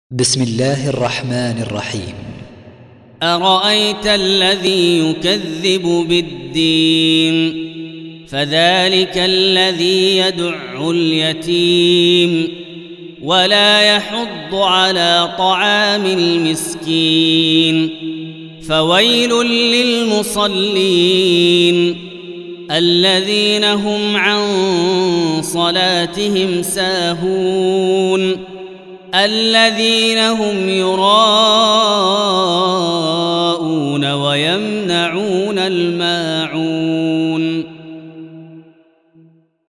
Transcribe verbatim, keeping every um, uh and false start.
بسم الله الرحمن الرحيم. أرأيت الذي يكذب بالدين فذلك الذي يدع اليتيم ولا يحض على طعام المسكين فويل للمصلين الذين هم عن صلاتهم ساهون الذين هم يراءون